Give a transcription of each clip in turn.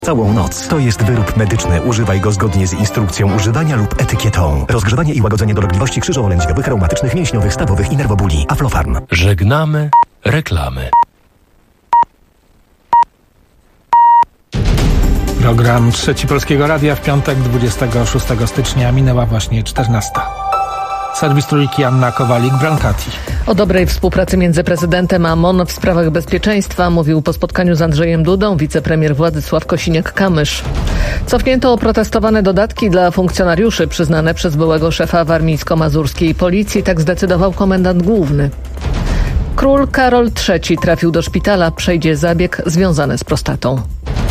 Całą noc. To jest wyrób medyczny. Używaj go zgodnie z instrukcją używania lub etykietą. Rozgrzewanie i łagodzenie dolegliwości krzyżowo-lędźwiowych, reumatycznych, mięśniowych, stawowych i nerwobóli. Aflofarm. Żegnamy reklamy. Program Trzeci Polskiego Radia w piątek 26 stycznia minęła właśnie 14. Serwis Trójki, Anna Kowalik-Brankati. O dobrej współpracy między prezydentem a MON w sprawach bezpieczeństwa mówił po spotkaniu z Andrzejem Dudą wicepremier Władysław Kosiniak-Kamysz. Cofnięto oprotestowane dodatki dla funkcjonariuszy przyznane przez byłego szefa warmińsko-mazurskiej policji, tak zdecydował komendant główny. Król Karol III trafił do szpitala, przejdzie zabieg związany z prostatą.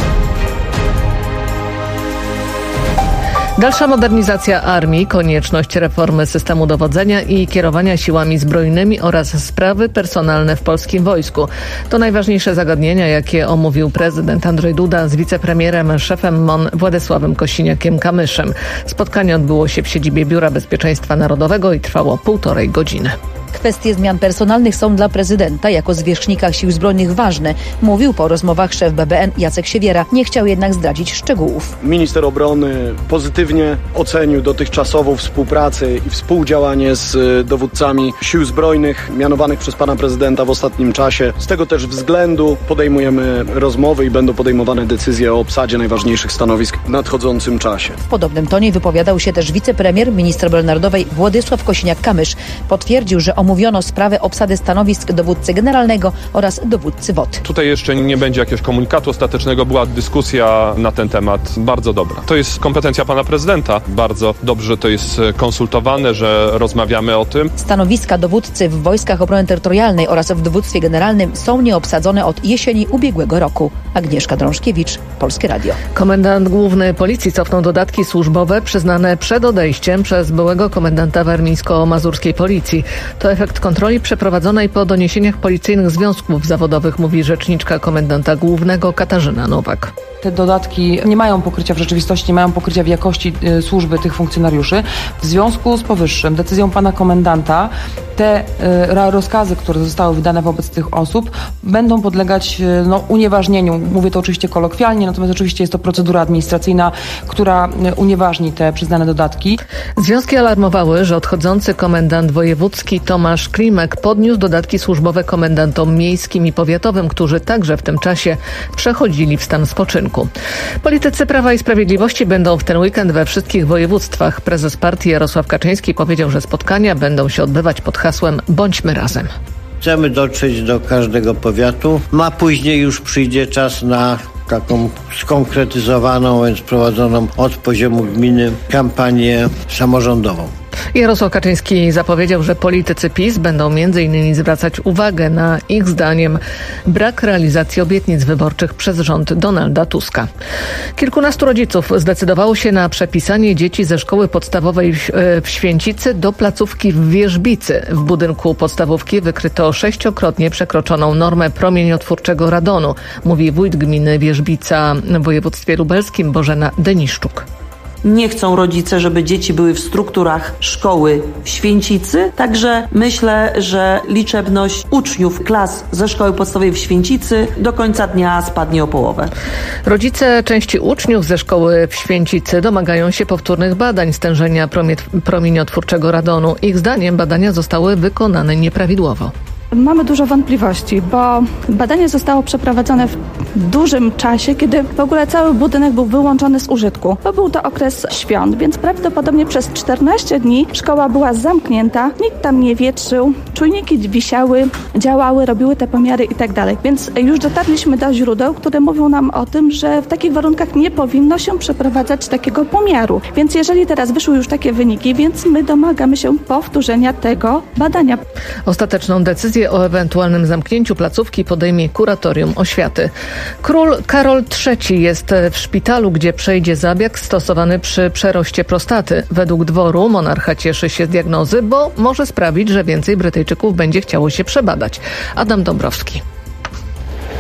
Dalsza modernizacja armii, konieczność reformy systemu dowodzenia i kierowania siłami zbrojnymi oraz sprawy personalne w polskim wojsku. To najważniejsze zagadnienia, jakie omówił prezydent Andrzej Duda z wicepremierem, szefem MON Władysławem Kosiniakiem-Kamyszem. Spotkanie odbyło się w siedzibie Biura Bezpieczeństwa Narodowego i trwało 1,5 godziny. Kwestie zmian personalnych są dla prezydenta jako zwierzchnika sił zbrojnych ważne, mówił po rozmowach szef BBN Jacek Siewiera. Nie chciał jednak zdradzić szczegółów. Minister obrony pozytywnie ocenił dotychczasową współpracę i współdziałanie z dowódcami sił zbrojnych mianowanych przez pana prezydenta w ostatnim czasie. Z tego też względu podejmujemy rozmowy i będą podejmowane decyzje o obsadzie najważniejszych stanowisk w nadchodzącym czasie. W podobnym tonie wypowiadał się też wicepremier, minister obrony narodowej Władysław Kosiniak-Kamysz. Potwierdził, że omówiono sprawę obsady stanowisk dowódcy generalnego oraz dowódcy WOT. Tutaj jeszcze nie będzie jakiegoś komunikatu ostatecznego, była dyskusja na ten temat bardzo dobra. To jest kompetencja pana prezydenta. Bardzo dobrze, że to jest konsultowane, że rozmawiamy o tym. Stanowiska dowódcy w Wojskach Obrony Terytorialnej oraz w dowództwie generalnym są nieobsadzone od jesieni ubiegłego roku. Agnieszka Drążkiewicz, Polskie Radio. Komendant główny policji cofnął dodatki służbowe przyznane przed odejściem przez byłego komendanta warmińsko-mazurskiej policji. To efekt kontroli przeprowadzonej po doniesieniach policyjnych związków zawodowych, mówi rzeczniczka komendanta głównego Katarzyna Nowak. Te dodatki nie mają pokrycia w rzeczywistości, nie mają pokrycia w jakości służby tych funkcjonariuszy. W związku z powyższym decyzją pana komendanta te rozkazy, które zostały wydane wobec tych osób, będą podlegać unieważnieniu. Mówię to oczywiście kolokwialnie, natomiast oczywiście jest to procedura administracyjna, która unieważni te przyznane dodatki. Związki alarmowały, że odchodzący komendant wojewódzki Tomasz Klimek podniósł dodatki służbowe komendantom miejskim i powiatowym, którzy także w tym czasie przechodzili w stan spoczynku. Politycy Prawa i Sprawiedliwości będą w ten weekend we wszystkich województwach. Prezes partii Jarosław Kaczyński powiedział, że spotkania będą się odbywać pod hasłem Bądźmy razem. Chcemy dotrzeć do każdego powiatu, a później już przyjdzie czas na taką skonkretyzowaną, więc prowadzoną od poziomu gminy kampanię samorządową. Jarosław Kaczyński zapowiedział, że politycy PiS będą m.in. zwracać uwagę na ich zdaniem brak realizacji obietnic wyborczych przez rząd Donalda Tuska. Kilkunastu rodziców zdecydowało się na przepisanie dzieci ze szkoły podstawowej w Święcicy do placówki w Wierzbicy. W budynku podstawówki wykryto 6-krotnie przekroczoną normę promieniotwórczego radonu, mówi wójt gminy Wierzbica w województwie lubelskim Bożena Deniszczuk. Nie chcą rodzice, żeby dzieci były w strukturach szkoły w Święcicy, także myślę, że liczebność uczniów klas ze szkoły podstawowej w Święcicy do końca dnia spadnie o połowę. Rodzice części uczniów ze szkoły w Święcicy domagają się powtórnych badań stężenia promieniotwórczego radonu. Ich zdaniem badania zostały wykonane nieprawidłowo. Mamy dużo wątpliwości, bo badanie zostało przeprowadzone w dużym czasie, kiedy w ogóle cały budynek był wyłączony z użytku. To był to okres świąt, więc prawdopodobnie przez 14 dni szkoła była zamknięta, nikt tam nie wietrzył, czujniki wisiały, działały, robiły te pomiary i tak dalej. Więc już dotarliśmy do źródeł, które mówią nam o tym, że w takich warunkach nie powinno się przeprowadzać takiego pomiaru. Więc jeżeli teraz wyszły już takie wyniki, więc my domagamy się powtórzenia tego badania. Ostateczną decyzję o ewentualnym zamknięciu placówki podejmie Kuratorium Oświaty. Król Karol III jest w szpitalu, gdzie przejdzie zabieg stosowany przy przeroście prostaty. Według dworu monarcha cieszy się z diagnozy, bo może sprawić, że więcej Brytyjczyków będzie chciało się przebadać. Adam Dąbrowski.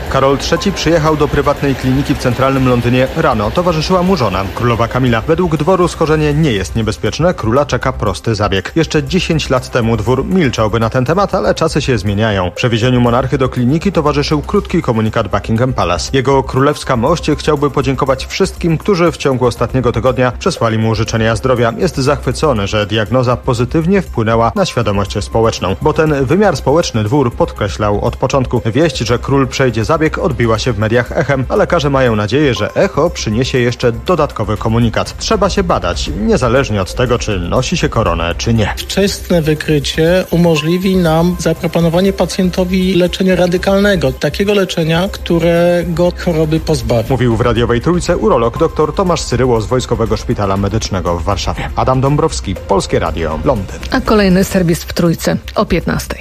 Karol III przyjechał do prywatnej kliniki w centralnym Londynie rano. Towarzyszyła mu żona, królowa Kamila. Według dworu schorzenie nie jest niebezpieczne. Króla czeka prosty zabieg. Jeszcze 10 lat temu dwór milczałby na ten temat, ale czasy się zmieniają. Przewiezieniu monarchy do kliniki towarzyszył krótki komunikat Buckingham Palace. Jego królewska mość chciałby podziękować wszystkim, którzy w ciągu ostatniego tygodnia przesłali mu życzenia zdrowia. Jest zachwycony, że diagnoza pozytywnie wpłynęła na świadomość społeczną, bo ten wymiar społeczny dwór podkreślał od początku. Wieść, że król przejdzie zabieg, odbiła się w mediach echem, a lekarze mają nadzieję, że echo przyniesie jeszcze dodatkowy komunikat. Trzeba się badać, niezależnie od tego, czy nosi się koronę, czy nie. Wczesne wykrycie umożliwi nam zaproponowanie pacjentowi leczenia radykalnego, takiego leczenia, którego choroby pozbawi. Mówił w radiowej Trójce urolog dr Tomasz Cyryło z Wojskowego Szpitala Medycznego w Warszawie. Adam Dąbrowski, Polskie Radio, Londyn. A kolejny serwis w Trójce o 15:00.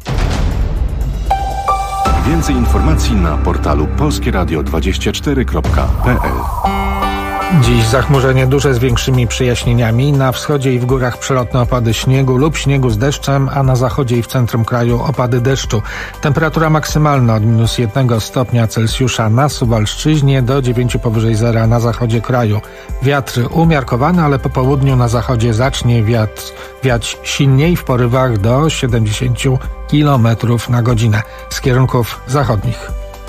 Więcej informacji na portalu polskieradio24.pl. Dziś zachmurzenie duże z większymi przejaśnieniami. Na wschodzie i w górach przelotne opady śniegu lub śniegu z deszczem, a na zachodzie i w centrum kraju opady deszczu. Temperatura maksymalna od -1 stopnia Celsjusza na Suwalszczyźnie do 9 powyżej zera na zachodzie kraju. Wiatr umiarkowany, ale po południu na zachodzie zacznie wiać silniej w porywach do 70 km na godzinę z kierunków zachodnich.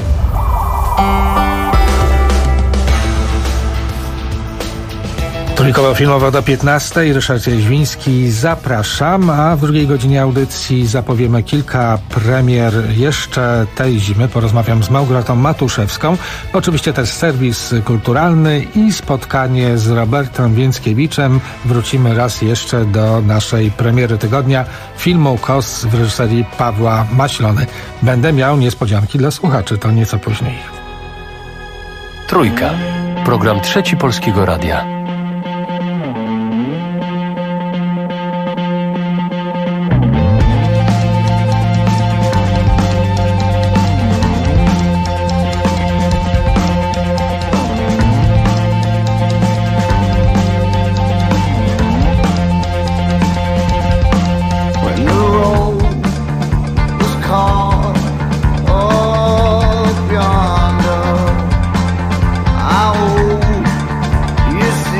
Trójkowo-filmowo do 15:00. Ryszard Jaźwiński, zapraszam, a w drugiej godzinie audycji zapowiemy kilka premier jeszcze tej zimy. Porozmawiam z Małgorzatą Matuszewską. Oczywiście też serwis kulturalny i spotkanie z Robertem Więckiewiczem. Wrócimy raz jeszcze do naszej premiery tygodnia, filmu KOS w reżyserii Pawła Maślony. Będę miał niespodzianki dla słuchaczy, to nieco później. Trójka. Program Trzeci Polskiego Radia. You see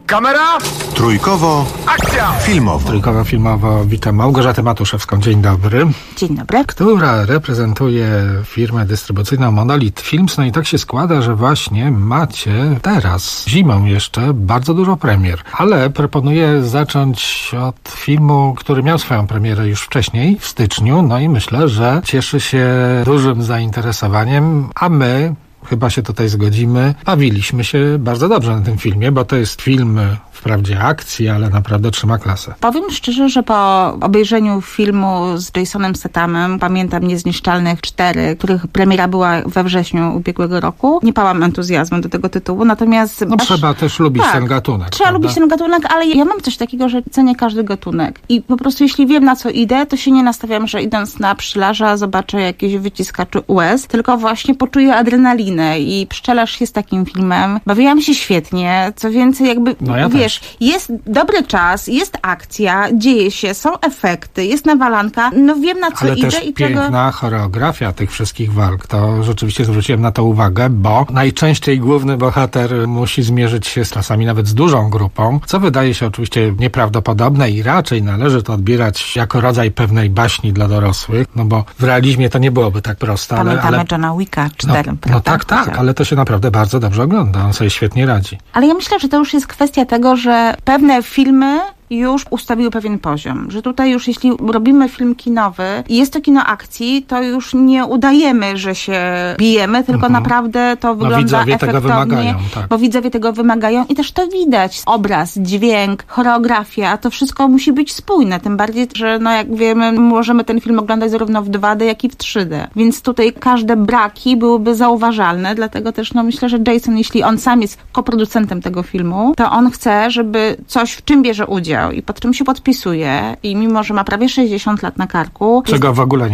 Kamera! Trójkowo. Akcja! Filmowo. Trójkowo filmowo witam Małgorzatę Matuszewską. Dzień dobry. Dzień dobry. Która reprezentuje firmę dystrybucyjną Monolith Films. No i tak się składa, że właśnie macie teraz, zimą jeszcze, bardzo dużo premier. Ale proponuję zacząć od filmu, który miał swoją premierę już wcześniej, w styczniu. No i myślę, że cieszy się dużym zainteresowaniem, a my chyba się tutaj zgodzimy. Bawiliśmy się bardzo dobrze na tym filmie, bo to jest film wprawdzie akcji, ale naprawdę trzyma klasę. Powiem szczerze, że po obejrzeniu filmu z Jasonem Stathamem, pamiętam Niezniszczalnych 4, których premiera była we wrześniu ubiegłego roku, nie pałam entuzjazmem do tego tytułu, natomiast... trzeba też lubić ten gatunek. Trzeba lubić ten gatunek, ale ja mam coś takiego, że cenię każdy gatunek. I po prostu jeśli wiem, na co idę, to się nie nastawiam, że idąc na Pszczelarza zobaczę jakieś wyciskaczy łez, tylko właśnie poczuję adrenalinę i Pszczelarz jest takim filmem. Bawiłam się świetnie, co więcej jakby, wiesz, jest dobry czas, jest akcja, dzieje się, są efekty, jest nawalanka, no wiem na co ale idę też i piękna choreografia tych wszystkich walk. To rzeczywiście zwróciłem na to uwagę, bo najczęściej główny bohater musi zmierzyć się czasami nawet z dużą grupą, co wydaje się oczywiście nieprawdopodobne i raczej należy to odbierać jako rodzaj pewnej baśni dla dorosłych, no bo w realizmie to nie byłoby tak proste. Pamiętamy Johna Wicka 4, no tak, ale to się naprawdę bardzo dobrze ogląda, on sobie świetnie radzi. Ale ja myślę, że to już jest kwestia tego, że pewne filmy już ustawiły pewien poziom, że tutaj już jeśli robimy film kinowy i jest to kino akcji, to już nie udajemy, że się bijemy, tylko naprawdę to wygląda efektownie, bo widzowie tego wymagają i też to widać. Obraz, dźwięk, choreografia, to wszystko musi być spójne, tym bardziej, że no jak wiemy, możemy ten film oglądać zarówno w 2D, jak i w 3D. Więc tutaj każde braki byłyby zauważalne, dlatego też no myślę, że Jason, jeśli on sam jest koproducentem tego filmu, to on chce, żeby coś, w czym bierze udział i pod czym się podpisuje i mimo, że ma prawie 60 lat na karku. Czego w ogóle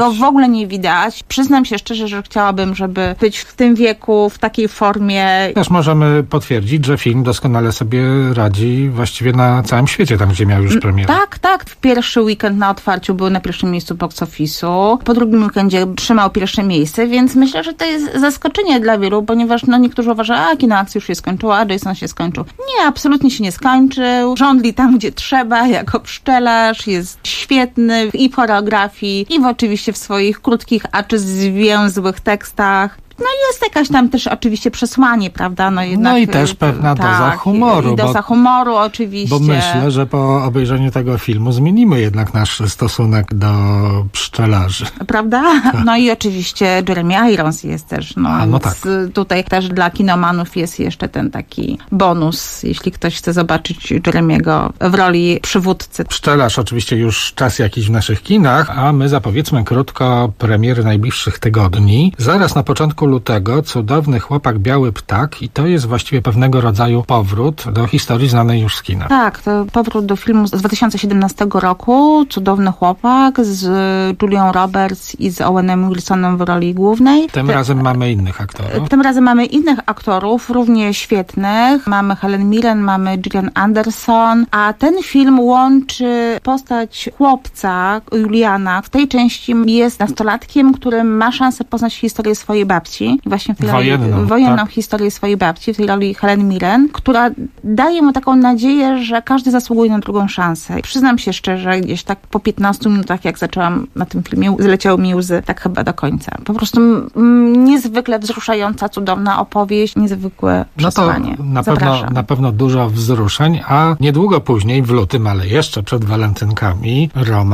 nie widać. Przyznam się szczerze, że chciałabym, żeby być w tym wieku, w takiej formie. Też możemy potwierdzić, że film doskonale sobie radzi właściwie na całym świecie, tam gdzie miał już premierę. Tak. W pierwszy weekend na otwarciu był na pierwszym miejscu box office'u. Po drugim weekendzie trzymał pierwsze miejsce, więc myślę, że to jest zaskoczenie dla wielu, ponieważ no niektórzy uważają, a kino akcji już się skończyło, a Jason się skończył. Nie, absolutnie się nie skończył. Żądli tam, gdzie trzeba, jako Pszczelarz, jest świetny i w choreografii, i oczywiście w swoich krótkich, a czy zwięzłych tekstach. No i jest jakaś tam też oczywiście przesłanie, prawda? No, jednak, no i też pewna doza humoru. I doza humoru oczywiście. Bo myślę, że po obejrzeniu tego filmu zmienimy jednak nasz stosunek do pszczelarzy. Prawda? No i oczywiście Jeremy Irons jest też. Tak. Tutaj też dla kinomanów jest jeszcze ten taki bonus, jeśli ktoś chce zobaczyć Jeremiego w roli przywódcy. Pszczelarz oczywiście już czas jakiś w naszych kinach, a my zapowiedzmy krótko premiery najbliższych tygodni. Zaraz na początku lutego Cudowny chłopak, biały ptak i to jest właściwie pewnego rodzaju powrót do historii znanej już z kina. Tak, to powrót do filmu z 2017 roku, Cudowny chłopak z Julią Roberts i z Owenem Wilsonem w roli głównej. Tym razem mamy innych aktorów. Tym razem mamy innych aktorów, równie świetnych. Mamy Helen Mirren, mamy Gillian Anderson, a ten film łączy postać chłopca, Juliana. W tej części jest nastolatkiem, który ma szansę poznać historię swojej babci. Właśnie w tej wojenną historię swojej babci, w tej roli Helen Mirren, która daje mu taką nadzieję, że każdy zasługuje na drugą szansę. I przyznam się szczerze, gdzieś tak po 15 minutach, jak zaczęłam na tym filmie, zleciały mi łzy, tak chyba do końca. Po prostu niezwykle wzruszająca, cudowna opowieść, niezwykłe przesłanie. No to na pewno dużo wzruszeń, a niedługo później, w lutym, ale jeszcze przed walentynkami,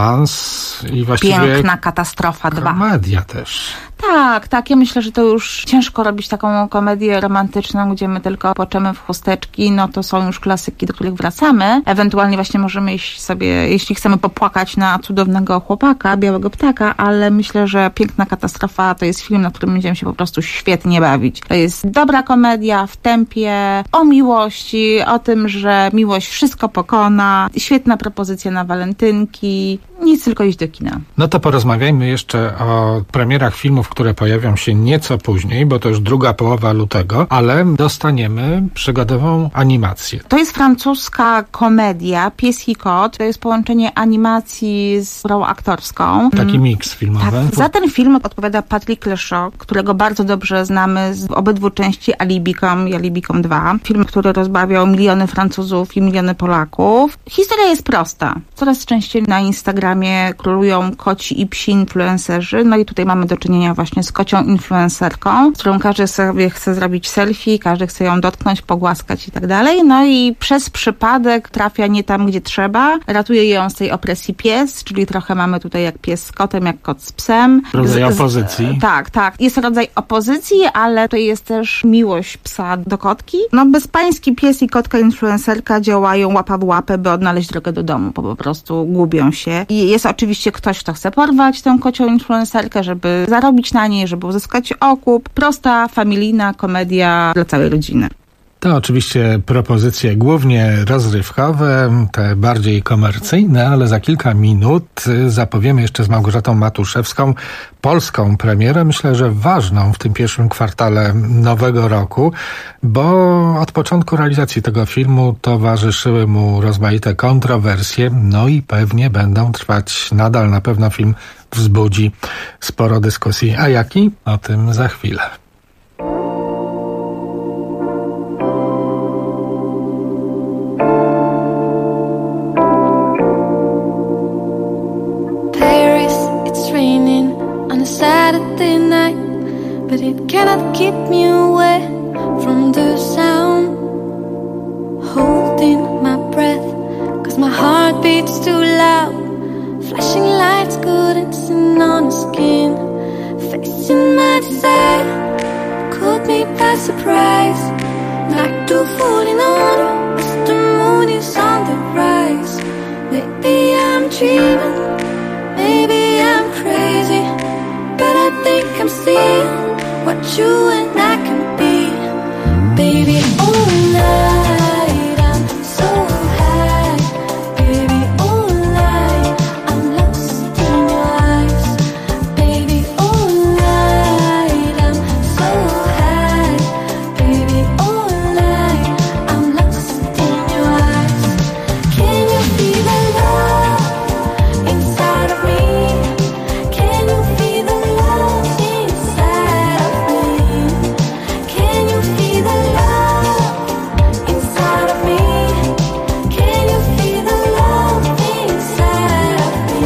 romans i właściwie... Piękna katastrofa 2. Komedia też. Tak. Ja myślę, że to już ciężko robić taką komedię romantyczną, gdzie my tylko płaczemy w chusteczki. No to są już klasyki, do których wracamy. Ewentualnie właśnie możemy iść sobie, jeśli chcemy popłakać na Cudownego chłopaka, białego ptaka, ale myślę, że Piękna katastrofa to jest film, na którym będziemy się po prostu świetnie bawić. To jest dobra komedia w tempie, o miłości, o tym, że miłość wszystko pokona. Świetna propozycja na walentynki. nic, tylko iść do kina. No to porozmawiajmy jeszcze o premierach filmów, które pojawią się nieco później, bo to już druga połowa lutego, ale dostaniemy przygodową animację. To jest francuska komedia Pies i kot. To jest połączenie animacji z grą aktorską. Taki miks filmowy. Tak. Za ten film odpowiada Patrick Lechaux, którego bardzo dobrze znamy z obydwu części Alibi.com i Alibi.com 2. Film, który rozbawiał miliony Francuzów i miliony Polaków. Historia jest prosta. Coraz częściej na Instagramie królują koci i psi influencerzy. No i tutaj mamy do czynienia właśnie z kocią influencerką, z którą każdy sobie chce zrobić selfie, każdy chce ją dotknąć, pogłaskać i tak dalej. No i przez przypadek trafia nie tam, gdzie trzeba. Ratuje ją z tej opresji pies, czyli trochę mamy tutaj jak pies z kotem, jak kot z psem. Rodzaj opozycji. Tak. Jest rodzaj opozycji, ale to jest też miłość psa do kotki. No bezpański pies i kotka influencerka działają łapa w łapę, by odnaleźć drogę do domu, bo po prostu gubią się. I jest oczywiście ktoś, kto chce porwać tę kocią influencerkę, żeby zarobić na niej, żeby uzyskać okup. Prosta, familijna komedia dla całej rodziny. To oczywiście propozycje głównie rozrywkowe, te bardziej komercyjne, ale za kilka minut zapowiemy jeszcze z Małgorzatą Matuszewską polską premierę, myślę, że ważną w tym pierwszym kwartale nowego roku, bo od początku realizacji tego filmu towarzyszyły mu rozmaite kontrowersje, no i pewnie będą trwać nadal. Na pewno film wzbudzi sporo dyskusji. A jaki? O tym za chwilę. Saturday night, but it cannot keep me away from the sound. Holding my breath, cause my heart beats too loud. Flashing lights couldn't sin on the skin. Facing my desire, caught me by surprise. Like two falling on as the moon is on the rise. Maybe I'm dreaming, maybe I'm crazy, but I think I'm seeing what you and I can be. Baby, all night I'm so high. Baby, all night I'm lost in your eyes. Baby, all night I'm so high. Baby, all night I'm lost in your eyes. Can you feel the love inside of me? Can you feel the love inside of me? Can you feel the love inside of me? Can you feel the love inside of me?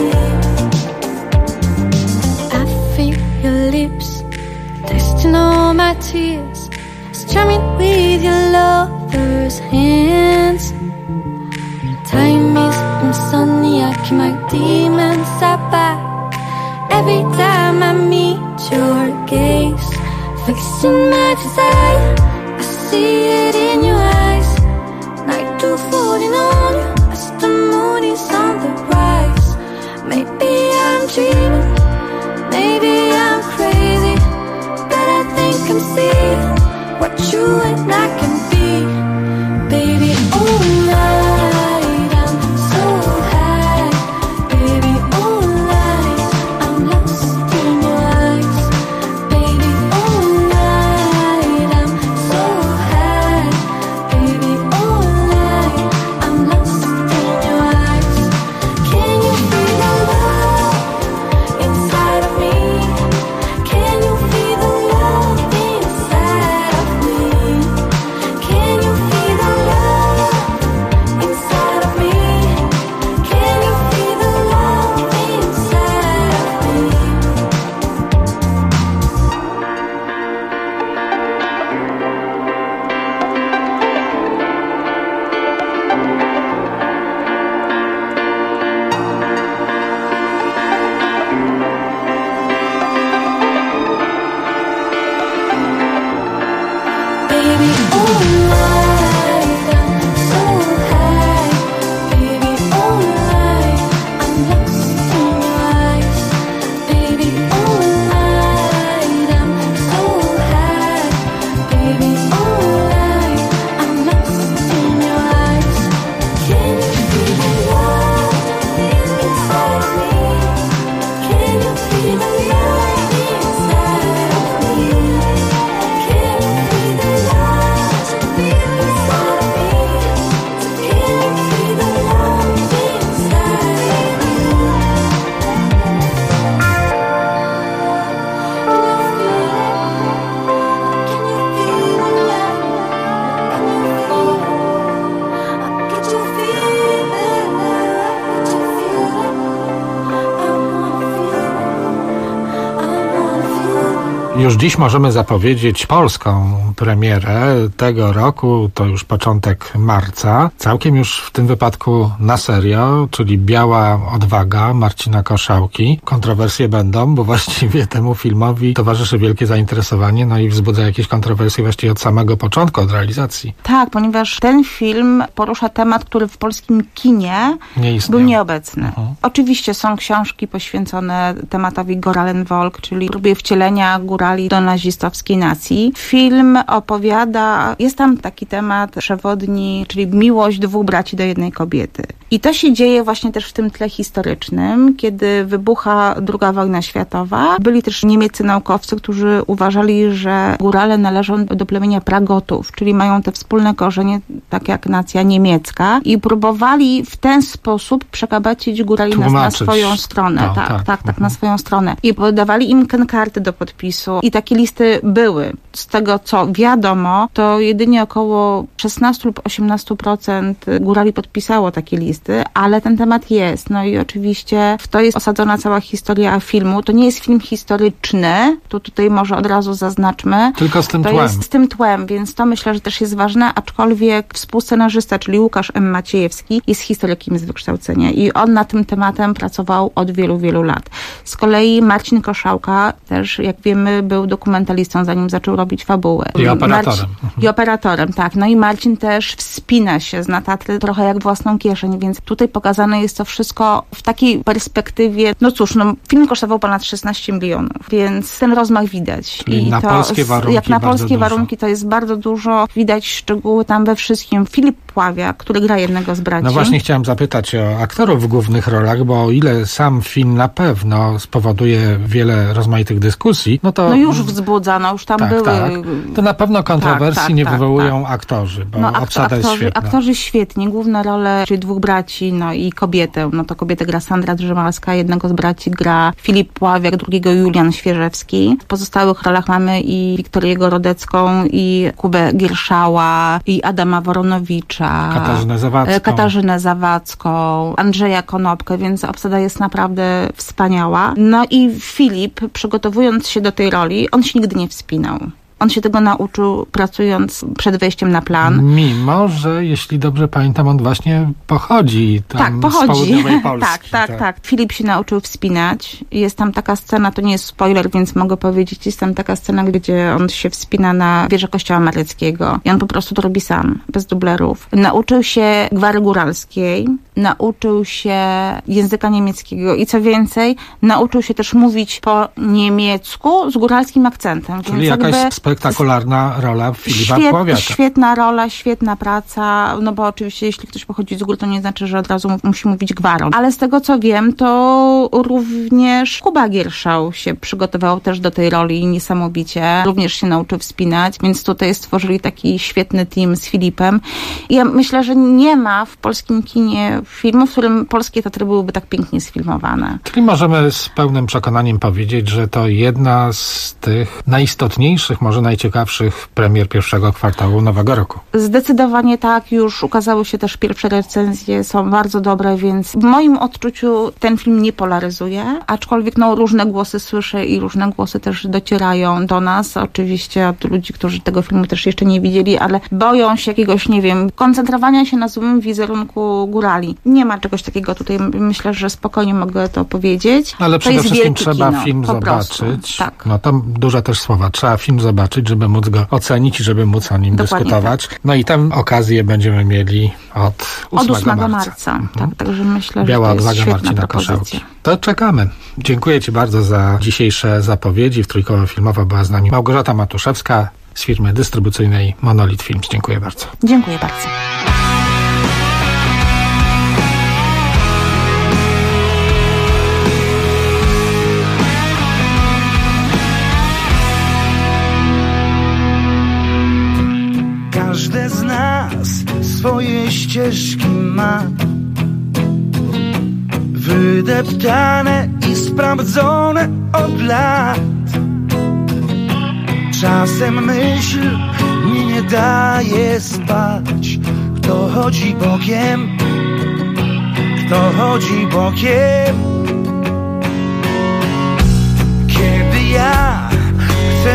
I feel your lips tasting all my tears, strumming with your lover's hands. Time is sunny, I keep my demons at back. Every time I meet your gaze, fixing my desire, I see it in your eyes. Night to falling on you as the moon is on the rise. Maybe I'm dreaming, maybe I'm crazy, but I think I'm seeing what you and I can be. Baby, all night I'm so high. Baby, all night I'm lost in your eyes. Baby, all night I'm so high. Baby, all night I'm lost in your eyes. Can you feel the love Już dziś możemy zapowiedzieć polską premierę tego roku, to już początek marca. Całkiem już w tym wypadku na serio, czyli Biała odwaga Marcina Koszałki. Kontrowersje będą, bo właściwie temu filmowi towarzyszy wielkie zainteresowanie, no i wzbudza jakieś kontrowersje właściwie od samego początku, od realizacji. Tak, ponieważ ten film porusza temat, który w polskim kinie był nieobecny. Oczywiście są książki poświęcone tematowi Góralen-Volk, czyli próbie wcielenia górali do nazistowskiej nacji. Film opowiada, jest tam taki temat przewodni, czyli miłość dwóch braci do jednej kobiety. I to się dzieje właśnie też w tym tle historycznym, kiedy wybucha II wojna światowa. Byli też niemieccy naukowcy, którzy uważali, że górale należą do plemienia Pragotów, czyli mają te wspólne korzenie, tak jak nacja niemiecka, i próbowali w ten sposób przekabacić górali na swoją stronę. Tak, na swoją stronę. I podawali im karty do podpisu. I takie listy były. Z tego, co wiadomo, to jedynie około 16 lub 18% górali podpisało takie listy, ale ten temat jest. No i oczywiście w to jest osadzona cała historia filmu. To nie jest film historyczny, to tutaj może od razu zaznaczmy. Tylko z tym tłem. To jest z tym tłem, więc to myślę, że też jest ważne, aczkolwiek współscenarzysta, czyli Łukasz M. Maciejewski, jest historykiem z wykształcenia i on nad tym tematem pracował od wielu, wielu lat. Z kolei Marcin Koszałka też, jak wiemy, był dokumentalistą, zanim zaczął robić fabuły. I operatorem. I operatorem, tak. No i Marcin też wspina się, zna teatr trochę jak własną kieszeń, więc tutaj pokazane jest to wszystko w takiej perspektywie, no cóż, film kosztował ponad 16 milionów, więc ten rozmach widać. I na to polskie warunki jak na polskie warunki to jest bardzo dużo, widać szczegóły tam we wszystkim. Filip Pławiak, który gra jednego z braci. No właśnie chciałem zapytać o aktorów w głównych rolach, bo o ile sam film na pewno spowoduje wiele rozmaitych dyskusji, no to... No już wzbudza, no już tam były... Tak. To na pewno kontrowersji nie wywołują aktorzy, bo obsada jest świetna. Aktorzy świetni. Główne role, czyli dwóch braci, no i kobietę. No to kobietę gra Sandra Drzymalska, jednego z braci gra Filip Pławiak, drugiego Julian Świeżewski. W pozostałych rolach mamy i Wiktorię Rodecką, i Kubę Gierszała, i Adama Woronowicza, Katarzynę Zawadzką, Andrzeja Konopkę, więc obsada jest naprawdę wspaniała. No i Filip, przygotowując się do tej roli, on się nigdy nie wspinał. On się tego nauczył, pracując przed wejściem na plan. Mimo, że jeśli dobrze pamiętam, on właśnie pochodzi tam z południowej Polski. Tak. Filip się nauczył wspinać. Jest tam taka scena, to nie jest spoiler, więc mogę powiedzieć, jest tam taka scena, gdzie on się wspina na wieżę kościoła maryckiego. I on po prostu to robi sam, bez dublerów. Nauczył się gwary góralskiej, nauczył się języka niemieckiego i co więcej, nauczył się też mówić po niemiecku z góralskim akcentem. Czyli więc jakaś spektakularna rola Filipa Pławiaka. Świetna rola, świetna praca, no bo oczywiście jeśli ktoś pochodzi z gór, to nie znaczy, że od razu musi mówić gwarą. Ale z tego co wiem, to również Kuba Gierszał się przygotował też do tej roli niesamowicie. Również się nauczył wspinać, więc tutaj stworzyli taki świetny team z Filipem. I ja myślę, że nie ma w polskim kinie filmu, w którym polskie teatry byłyby tak pięknie sfilmowane. Czyli możemy z pełnym przekonaniem powiedzieć, że to jedna z tych najistotniejszych, może najciekawszych premier pierwszego kwartału nowego roku. Zdecydowanie tak, już ukazały się też pierwsze recenzje, są bardzo dobre, więc w moim odczuciu ten film nie polaryzuje, aczkolwiek różne głosy słyszę i różne głosy też docierają do nas, oczywiście od ludzi, którzy tego filmu też jeszcze nie widzieli, ale boją się jakiegoś, nie wiem, koncentrowania się na złym wizerunku górali. Nie ma czegoś takiego tutaj, myślę, że spokojnie mogę to powiedzieć. Ale przede wszystkim trzeba film zobaczyć. Tak. No to duże też słowa. Trzeba film zobaczyć, żeby móc go ocenić i żeby móc o nim dyskutować. Tak. No i tę okazję będziemy mieli od 8 marca. Tak, także myślę, Biała że to jest odwaga Marcina Koszałki. To czekamy. Dziękuję Ci bardzo za dzisiejsze zapowiedzi. W Trójkoło Filmowo była z nami Małgorzata Matuszewska z firmy dystrybucyjnej Monolith Films. Dziękuję bardzo. Dziękuję bardzo. Każde z nas swoje ścieżki ma, wydeptane i sprawdzone od lat. Czasem myśl mi nie daje spać. Kto chodzi bokiem, kto chodzi bokiem. Kiedy ja chcę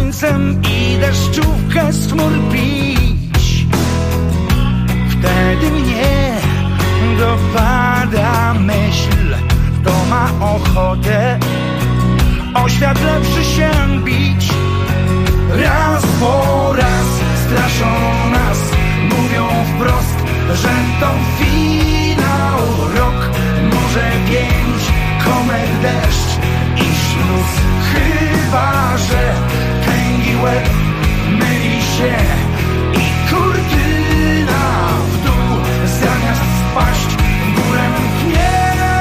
słońcem i deszczówkę z chmur pić. Wtedy mnie dopada myśl, kto ma ochotę o świat lepszy się bić. Raz po raz straszą nas, mówią wprost, że to finał, rok, może 5, komet, deszcz i śluz. Chyba że tęgi łeb myli się i kurtyna w dół zamiast spaść w górę mknie.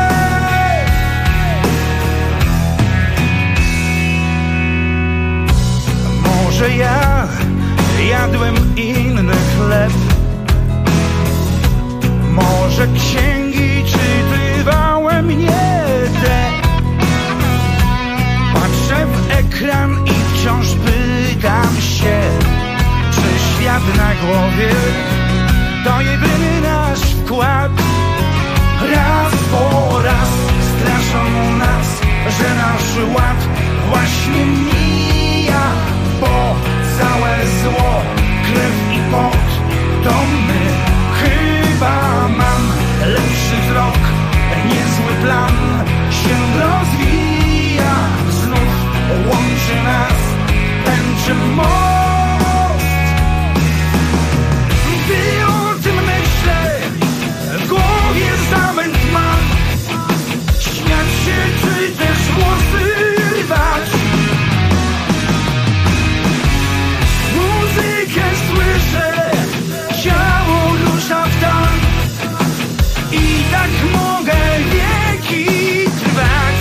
Może ja jadłem inny chleb, może księgi czytywałem nie te. Patrzę w ekran i wciąż pytam się, czy świat na głowie to jedyny nasz wkład. Raz po raz straszą nas, że nasz ład właśnie mija, bo całe zło, krew i pot to my. Chyba mam lepszy wzrok, niezły plan się rozwija. Znów łączy nas tęczy most. Gdy o tym myślę, w głowie zamęt mam. Śmiać się czy też włosy rwać. Muzykę słyszę, ciało rusza w tan. I tak mogę wieki trwać.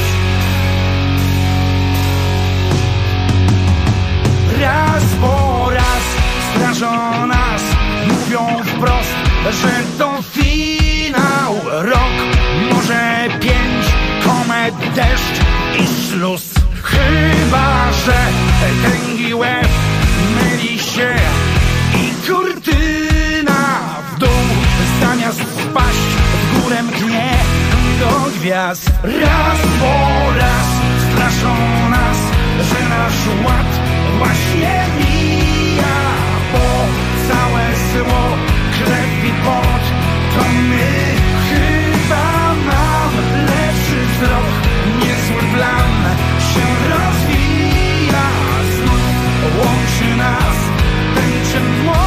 Raz po raz straszą nas, mówią wprost, że to finał, rok, może 5, komet, deszcz i śluz. Chyba że tęgi łeb myli się i kurtyna w dół zamiast spaść w górę mknie do gwiazd. Raz po raz straszą nas, że nasz ład właśnie mija, bo całe zło, krew i pot to my. Chyba mam lepszy wzrok, niezły plan się rozwija. Znów łączy nas tęczy most.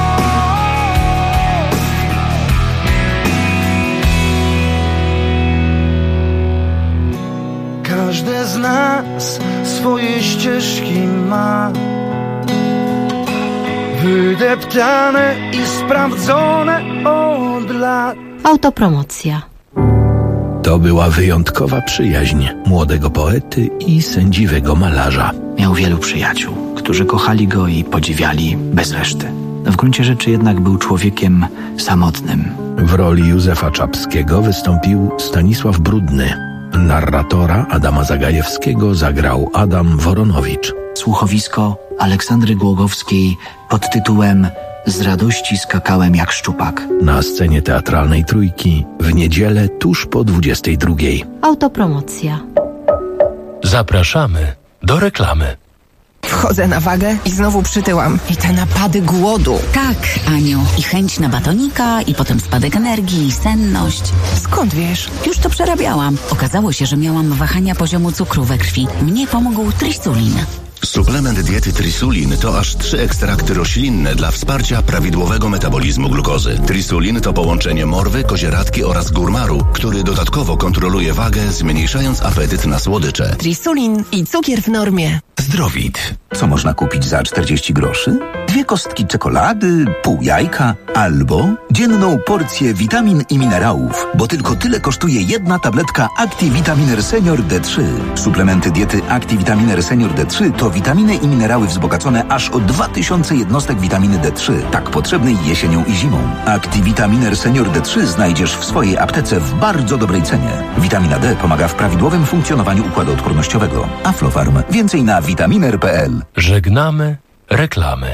Każdy z nas swoje ścieżki ma, wydeptane i sprawdzone od lat. Autopromocja. To była wyjątkowa przyjaźń młodego poety i sędziwego malarza. Miał wielu przyjaciół, którzy kochali go i podziwiali bez reszty. W gruncie rzeczy jednak był człowiekiem samotnym. W roli Józefa Czapskiego wystąpił Stanisław Brudny. Narratora Adama Zagajewskiego zagrał Adam Woronowicz. Słuchowisko Aleksandry Głogowskiej pod tytułem Z radości skakałem jak szczupak. Na scenie teatralnej Trójki w niedzielę tuż po 22. Autopromocja. Zapraszamy do reklamy. Wchodzę na wagę i znowu przytyłam. I te napady głodu. Tak, Aniu. I chęć na batonika, i potem spadek energii, i senność. Skąd wiesz? Już to przerabiałam. Okazało się, że miałam wahania poziomu cukru we krwi. Mnie pomógł Trisulin. Suplement diety Trisulin to aż 3 ekstrakty roślinne dla wsparcia prawidłowego metabolizmu glukozy. Trisulin to połączenie morwy, kozieradki oraz górmaru, który dodatkowo kontroluje wagę, zmniejszając apetyt na słodycze. Trisulin i cukier w normie. Zdrowit. Co można kupić za 40 groszy? 2 kostki czekolady, pół jajka albo dzienną porcję witamin i minerałów, bo tylko tyle kosztuje jedna tabletka Activitaminer Senior D3. Suplementy diety Activitaminer Senior D3 to witaminy i minerały wzbogacone aż o 2000 jednostek witaminy D3, tak potrzebnej jesienią i zimą. Activitaminer Senior D3 znajdziesz w swojej aptece w bardzo dobrej cenie. Witamina D pomaga w prawidłowym funkcjonowaniu układu odpornościowego. Aflofarm. Więcej na vitaminer.pl. Żegnamy reklamy.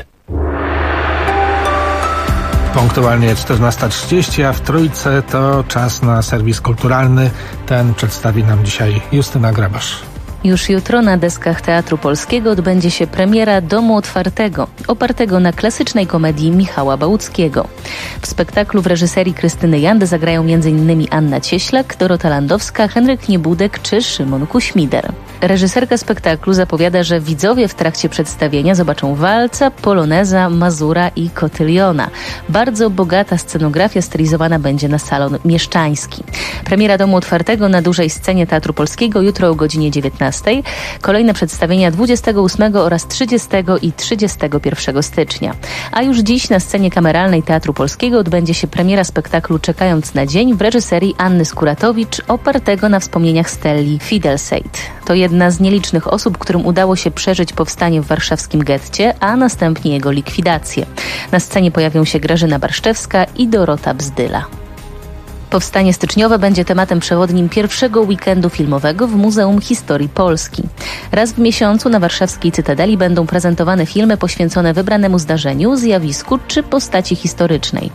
Punktualnie 14:30, a w Trójce to czas na serwis kulturalny. Ten przedstawi nam dzisiaj Justyna Grabasz. Już jutro na deskach Teatru Polskiego odbędzie się premiera Domu Otwartego, opartego na klasycznej komedii Michała Bałuckiego. W spektaklu w reżyserii Krystyny Jandy zagrają m.in. Anna Cieślak, Dorota Landowska, Henryk Niebudek czy Szymon Kuśmider. Reżyserka spektaklu zapowiada, że widzowie w trakcie przedstawienia zobaczą walca, poloneza, mazura i kotyliona. Bardzo bogata scenografia stylizowana będzie na salon mieszczański. Premiera Domu Otwartego na dużej scenie Teatru Polskiego jutro o godzinie 19. Kolejne przedstawienia 28 oraz 30 i 31 stycznia. A już dziś na scenie kameralnej Teatru Polskiego odbędzie się premiera spektaklu Czekając na dzień w reżyserii Anny Skuratowicz, opartego na wspomnieniach Stelli Fidelsaid. To jedna z nielicznych osób, którym udało się przeżyć powstanie w warszawskim getcie, a następnie jego likwidację. Na scenie pojawią się Grażyna Barszczewska i Dorota Bzdyla. Powstanie styczniowe będzie tematem przewodnim pierwszego weekendu filmowego w Muzeum Historii Polski. Raz w miesiącu na warszawskiej Cytadeli będą prezentowane filmy poświęcone wybranemu zdarzeniu, zjawisku czy postaci historycznej.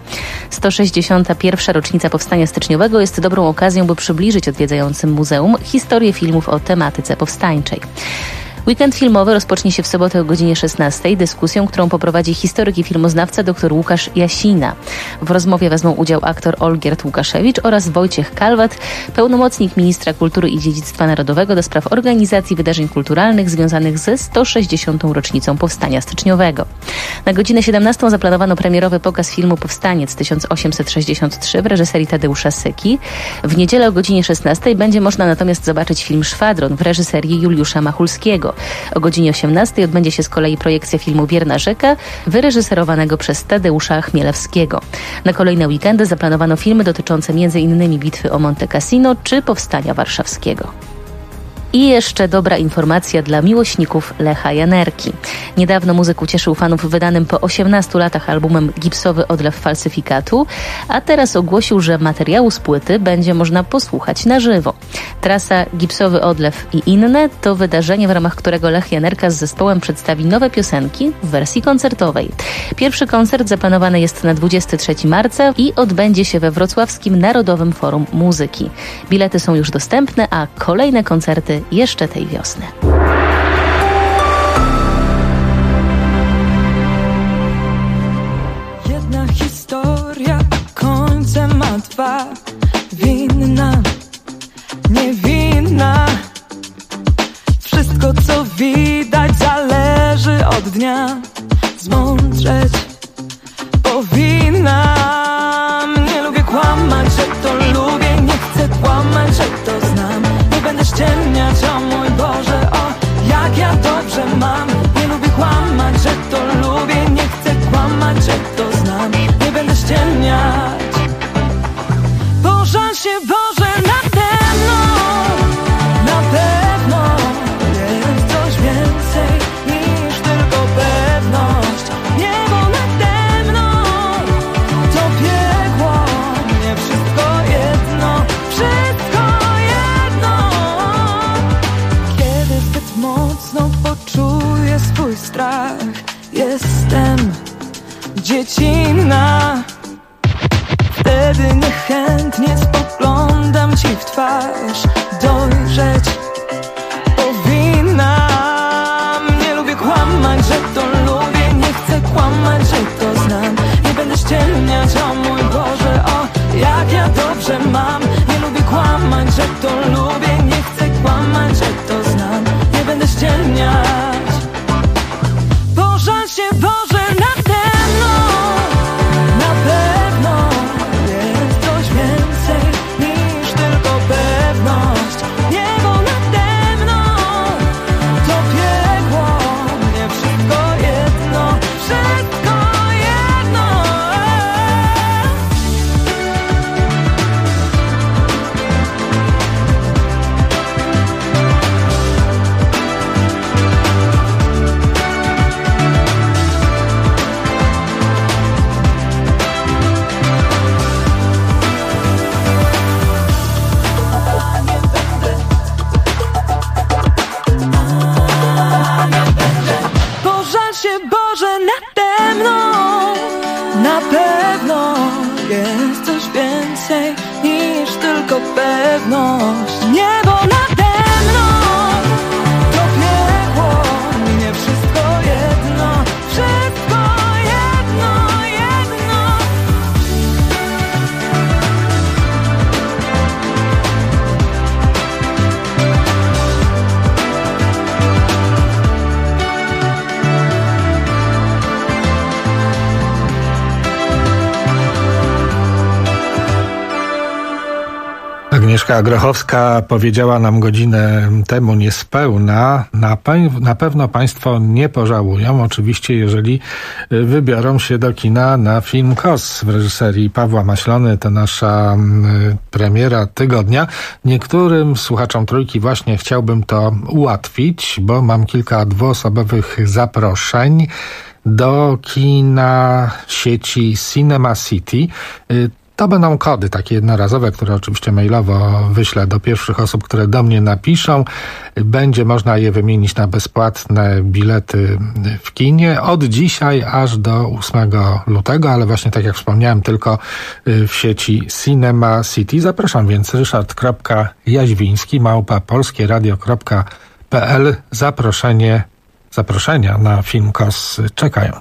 161. rocznica Powstania styczniowego jest dobrą okazją, by przybliżyć odwiedzającym muzeum historię filmów o tematyce powstańczej. Weekend filmowy rozpocznie się w sobotę o godzinie 16 dyskusją, którą poprowadzi historyk i filmoznawca dr Łukasz Jasina. W rozmowie wezmą udział aktor Olgierd Łukaszewicz oraz Wojciech Kalwat, pełnomocnik ministra kultury i dziedzictwa narodowego do spraw organizacji wydarzeń kulturalnych związanych ze 160. rocznicą Powstania styczniowego. Na godzinę 17 zaplanowano premierowy pokaz filmu Powstaniec 1863 w reżyserii Tadeusza Syki. W niedzielę o godzinie 16 będzie można natomiast zobaczyć film Szwadron w reżyserii Juliusza Machulskiego. O godzinie 18 odbędzie się z kolei projekcja filmu Wierna Rzeka, wyreżyserowanego przez Tadeusza Chmielewskiego. Na kolejne weekendy zaplanowano filmy dotyczące m.in. bitwy o Monte Cassino czy Powstania Warszawskiego. I jeszcze dobra informacja dla miłośników Lecha Janerki. Niedawno muzyk ucieszył fanów wydanym po 18 latach albumem Gipsowy Odlew Falsyfikatu, a teraz ogłosił, że materiału z płyty będzie można posłuchać na żywo. Trasa Gipsowy Odlew i inne to wydarzenie, w ramach którego Lech Janerka z zespołem przedstawi nowe piosenki w wersji koncertowej. Pierwszy koncert zaplanowany jest na 23 marca i odbędzie się we Wrocławskim Narodowym Forum Muzyki. Bilety są już dostępne, a kolejne koncerty jeszcze tej wiosny. Jedna historia końcem ma dwa. Winna, niewinna. Wszystko co widać zależy od dnia. Zmądrzeć powinnam. Nie lubię kłamać, że to lubię. Nie chcę kłamać, że to znam. Nie będę ściemniać, o mój Boże, o jak ja dobrze mam. Nie lubię kłamać, że to lubię. Nie chcę kłamać, że to znam. Nie będę ściemniać. Pożal się Boże nade mną. Na pewno jest coś więcej niż tylko pewność. Niebo nade mną to piekło. Nie wszystko jedno, wszystko jedno. Kiedy zbyt mocno poczuję swój strach, jestem dziecinna. Wtedy niechętnie spoglądam ci w twarz. Dojrzeć powinnam. Nie lubię kłamać, że to lubię. Nie chcę kłamać, że to znam. Nie będę ściemniać, o mój Boże, o jak ja dobrze mam. Nie lubię kłamać, że to lubię. Nie chcę kłamać, że to znam. Nie będę ściemniać. Pożal się Boże nade mną. Na pewno jest coś więcej niż tylko pewność. Niebo nade mną to piekło. Nie wszystko jedno, wszystko jedno. Pożal się Boże nade mną. Na pewno jest coś więcej niż tylko pewność. Niebo nade mną Agnieszka Grochowska powiedziała nam godzinę temu niespełna. Na pewno Państwo nie pożałują, oczywiście, jeżeli wybiorą się do kina na film KOS w reżyserii Pawła Maślony. To nasza premiera tygodnia. Niektórym słuchaczom Trójki właśnie chciałbym to ułatwić, bo mam kilka dwuosobowych zaproszeń do kina sieci Cinema City. To będą kody takie jednorazowe, które oczywiście mailowo wyślę do pierwszych osób, które do mnie napiszą. Będzie można je wymienić na bezpłatne bilety w kinie od dzisiaj aż do 8 lutego, ale właśnie tak jak wspomniałem, tylko w sieci Cinema City. Zapraszam więc ryszard.jaźwiński@polskieradio.pl. Zaproszenia na film KOS czekają.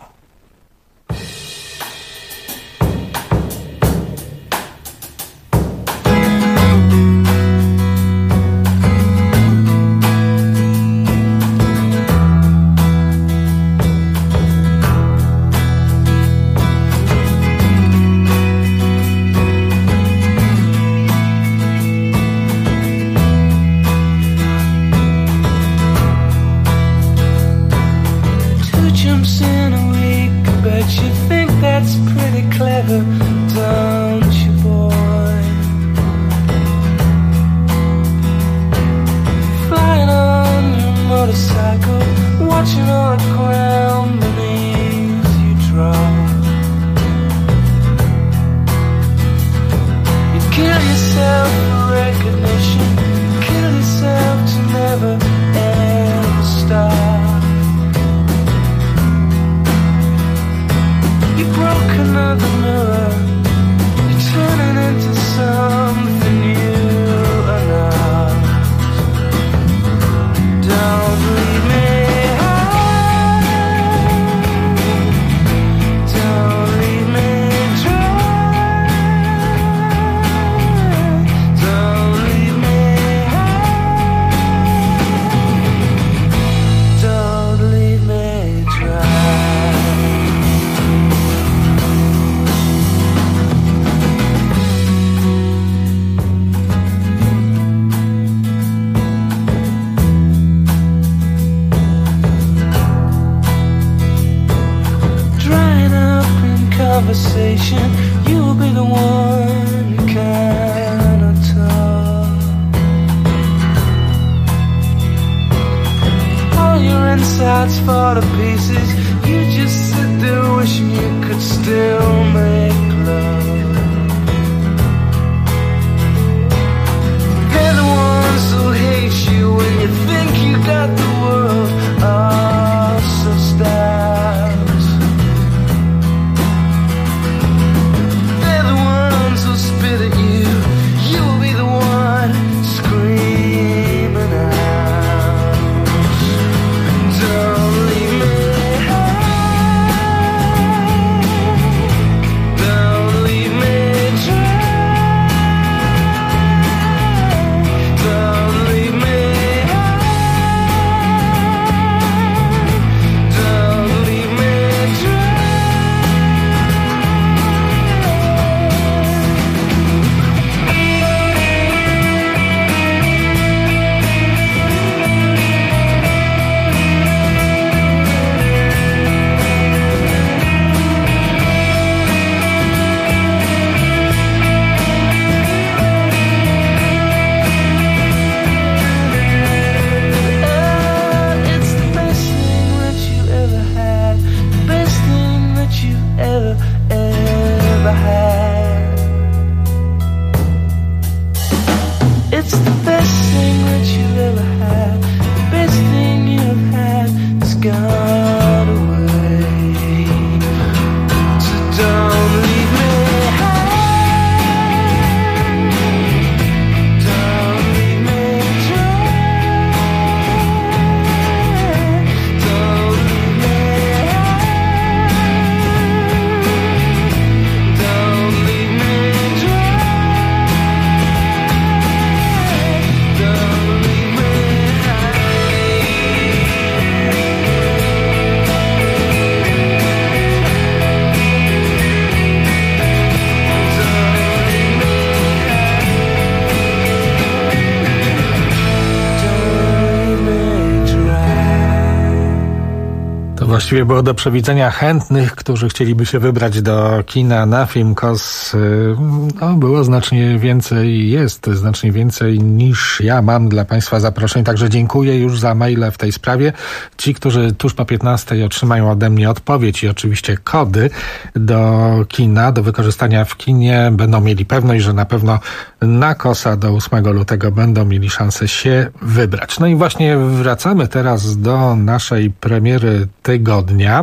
Właściwie było do przewidzenia chętnych, którzy chcieliby się wybrać do kina na film KOS. No, było znacznie więcej, jest znacznie więcej niż ja mam dla Państwa zaproszeń. Także dziękuję już za maile w tej sprawie. Ci, którzy tuż po 15 otrzymają ode mnie odpowiedź i oczywiście kody do kina, do wykorzystania w kinie, będą mieli pewność, że na pewno na KOS-a do 8 lutego będą mieli szansę się wybrać. No i właśnie wracamy teraz do naszej premiery tygodnia,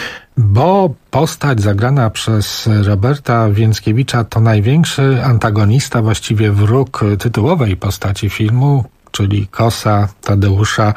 bo postać zagrana przez Roberta Więckiewicza to największy antagonista, właściwie wróg tytułowej postaci filmu, czyli KOS-a Tadeusza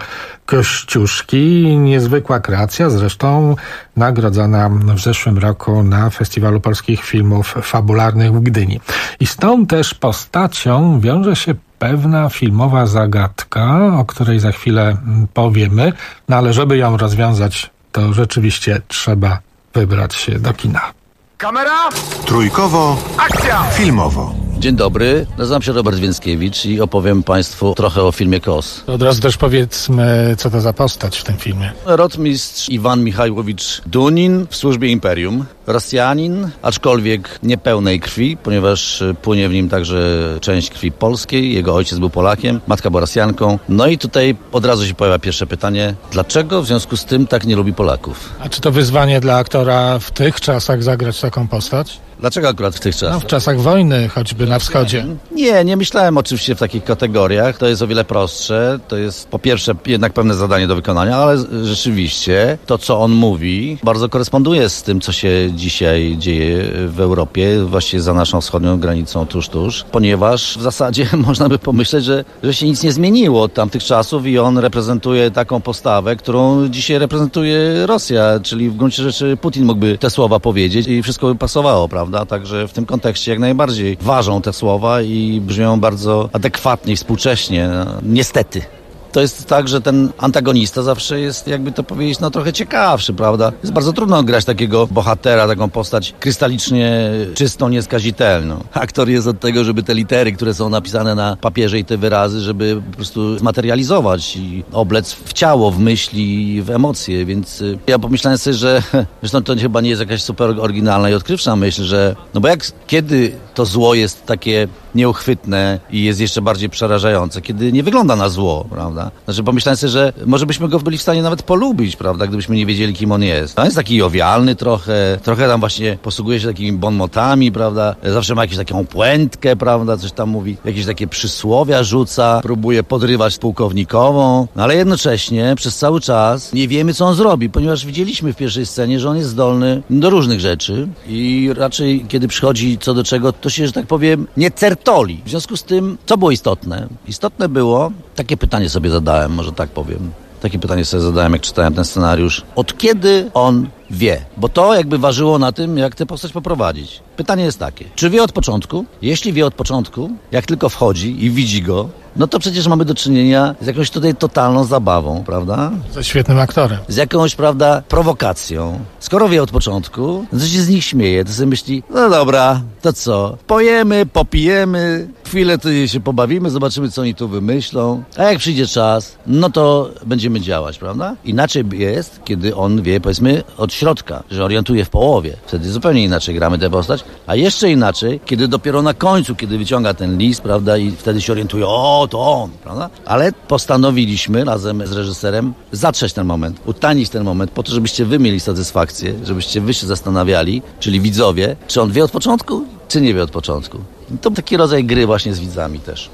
Kościuszki. Niezwykła kreacja, zresztą nagrodzona w zeszłym roku na Festiwalu Polskich Filmów Fabularnych w Gdyni. I z tą też postacią wiąże się pewna filmowa zagadka, o której za chwilę powiemy, no ale żeby ją rozwiązać, to rzeczywiście trzeba wybrać się do kina. Kamera! Trójkowo, akcja! Filmowo. Dzień dobry, nazywam się Robert Więckiewicz i opowiem Państwu trochę o filmie KOS. Od razu też powiedzmy, co to za postać w tym filmie. Rotmistrz Iwan Michajłowicz Dunin w służbie imperium. Rosjanin, aczkolwiek nie pełnej krwi, ponieważ płynie w nim także część krwi polskiej. Jego ojciec był Polakiem, matka była Rosjanką. No i tutaj od razu się pojawia pierwsze pytanie. Dlaczego w związku z tym tak nie lubi Polaków? A czy to wyzwanie dla aktora w tych czasach zagrać taką postać? Dlaczego akurat w tych czasach? No, w czasach wojny, choćby na wschodzie. Nie myślałem oczywiście w takich kategoriach. To jest o wiele prostsze. To jest po pierwsze jednak pewne zadanie do wykonania, ale rzeczywiście to, co on mówi, bardzo koresponduje z tym, co się dzisiaj dzieje w Europie, właściwie za naszą wschodnią granicą tuż, ponieważ w zasadzie można by pomyśleć, że się nic nie zmieniło od tamtych czasów i on reprezentuje taką postawę, którą dzisiaj reprezentuje Rosja, czyli w gruncie rzeczy Putin mógłby te słowa powiedzieć i wszystko by pasowało, prawda? Także w tym kontekście jak najbardziej ważą te słowa i brzmią bardzo adekwatnie i współcześnie. Niestety. To jest tak, że ten antagonista zawsze jest, jakby to powiedzieć, trochę ciekawszy, prawda? Jest bardzo trudno grać takiego bohatera, taką postać krystalicznie czystą, nieskazitelną. Aktor jest od tego, żeby te litery, które są napisane na papierze i te wyrazy, żeby po prostu zmaterializować i oblec w ciało, w myśli, w emocje, więc ja pomyślałem sobie, że zresztą to chyba nie jest jakaś super oryginalna i odkrywcza myśl, że bo kiedy to zło jest takie nieuchwytne i jest jeszcze bardziej przerażające, kiedy nie wygląda na zło, prawda? Znaczy pomyślałem sobie, że może byśmy go byli w stanie nawet polubić, prawda? Gdybyśmy nie wiedzieli, kim on jest. On jest taki jowialny trochę tam właśnie posługuje się takimi bonmotami, prawda? Zawsze ma jakąś taką puentkę, prawda? Coś tam mówi, jakieś takie przysłowia rzuca, próbuje podrywać pułkownikową, ale jednocześnie przez cały czas nie wiemy, co on zrobi, ponieważ widzieliśmy w pierwszej scenie, że on jest zdolny do różnych rzeczy i raczej, kiedy przychodzi co do czego, to się, że tak powiem, nie certoli. W związku z tym, co było istotne? Istotne było, takie pytanie sobie zadałem, może tak powiem. Takie pytanie sobie zadałem, jak czytałem ten scenariusz. Od kiedy on wie? Bo to jakby ważyło na tym, jak tę postać poprowadzić. Pytanie jest takie. Czy wie od początku? Jeśli wie od początku, jak tylko wchodzi i widzi go, no to przecież mamy do czynienia z jakąś tutaj totalną zabawą, prawda? Ze świetnym aktorem. Z jakąś, prawda, prowokacją. Skoro wie od początku, to się z nich śmieje, to sobie myśli, no dobra, to co? Pojemy, popijemy, chwilę tutaj się pobawimy, zobaczymy, co oni tu wymyślą, a jak przyjdzie czas, no to będziemy działać, prawda? Inaczej jest, kiedy on wie, powiedzmy, od środka, że orientuje w połowie. Wtedy zupełnie inaczej gramy tę postać, a jeszcze inaczej, kiedy dopiero na końcu, kiedy wyciąga ten list, prawda, i wtedy się orientuje, o, to on, prawda? Ale postanowiliśmy razem z reżyserem zatrzeć ten moment, utanić ten moment, po to, żebyście wy mieli satysfakcję, żebyście wy się zastanawiali, czyli widzowie, czy on wie od początku, czy nie wie od początku. To taki rodzaj gry właśnie z widzami też.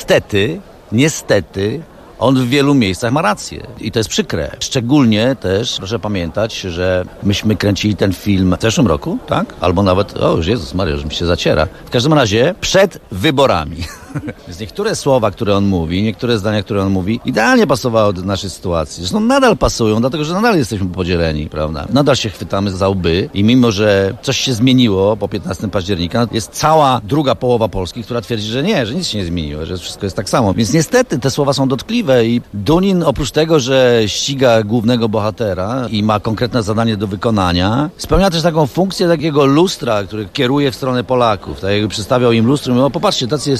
Niestety, on w wielu miejscach ma rację i to jest przykre. Szczególnie też proszę pamiętać, że myśmy kręcili ten film w zeszłym roku, tak? Albo nawet, o Jezus Maria, że mi się zaciera. W każdym razie przed wyborami. Więc niektóre słowa, które on mówi, niektóre zdania, które on mówi, idealnie pasowały do naszej sytuacji. Zresztą nadal pasują, dlatego że nadal jesteśmy podzieleni, prawda? Nadal się chwytamy za łby i mimo, że coś się zmieniło po 15 października, jest cała druga połowa Polski, która twierdzi, że nie, że nic się nie zmieniło, że wszystko jest tak samo. Więc niestety te słowa są dotkliwe i Dunin oprócz tego, że ściga głównego bohatera i ma konkretne zadanie do wykonania, spełnia też taką funkcję takiego lustra, który kieruje w stronę Polaków. Tak jakby przedstawiał im lustro i mówił, popatrzcie, tacy jesteście.